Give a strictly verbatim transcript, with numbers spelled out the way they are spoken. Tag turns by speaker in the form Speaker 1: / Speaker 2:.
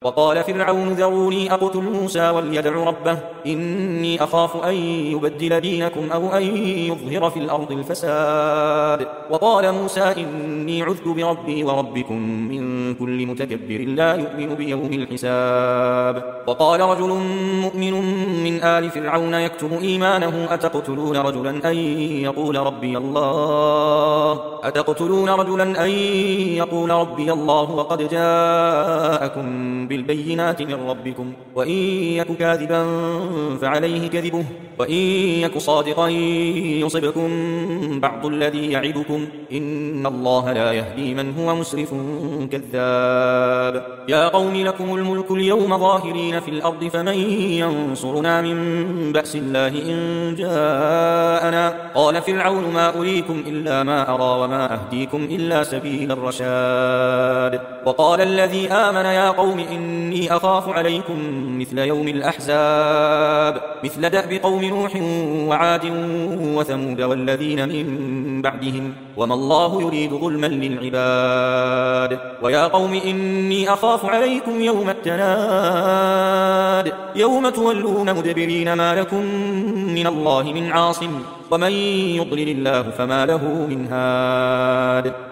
Speaker 1: وقال فرعون ذروني أقتل موسى وليدع ربه إني أخاف أن يبدل دينكم أو أن يظهر في الأرض الفساد. وقال موسى إني عذت بربي وربكم من كل متكبر لا يؤمن بيوم الحساب. وقال رجل مؤمن من آل فرعون يكتم إيمانه أتقتلون رجلا أن يقول ربي الله أتقتلون رجلا أن يقول ربي الله وقد جاءكم بالبينات من ربكم وإن يك كاذبا فعليه كذبه وإن يك صادقا يصبكم بعض الذي يعدكم إن الله لا يهدي من هو مسرف كذاب. يا قوم لكم الملك اليوم ظاهرين في الأرض فمن ينصرنا من بأس الله إن جاءنا. قال فرعون ما أريكم إلا ما أرى وما أهديكم إلا سبيل الرشاد. وقال الذي آمن يا قوم إني أخاف عليكم مثل يوم الأحزاب مثل دأب قوم نوح وعاد وثمود والذين من بعدهم وما الله يريد ظلما للعباد. ويا قوم إني أخاف عليكم يوم التناد يوم تولون مدبرين ما لكم من الله من عاصم ومن يضلل الله فما له من هاد.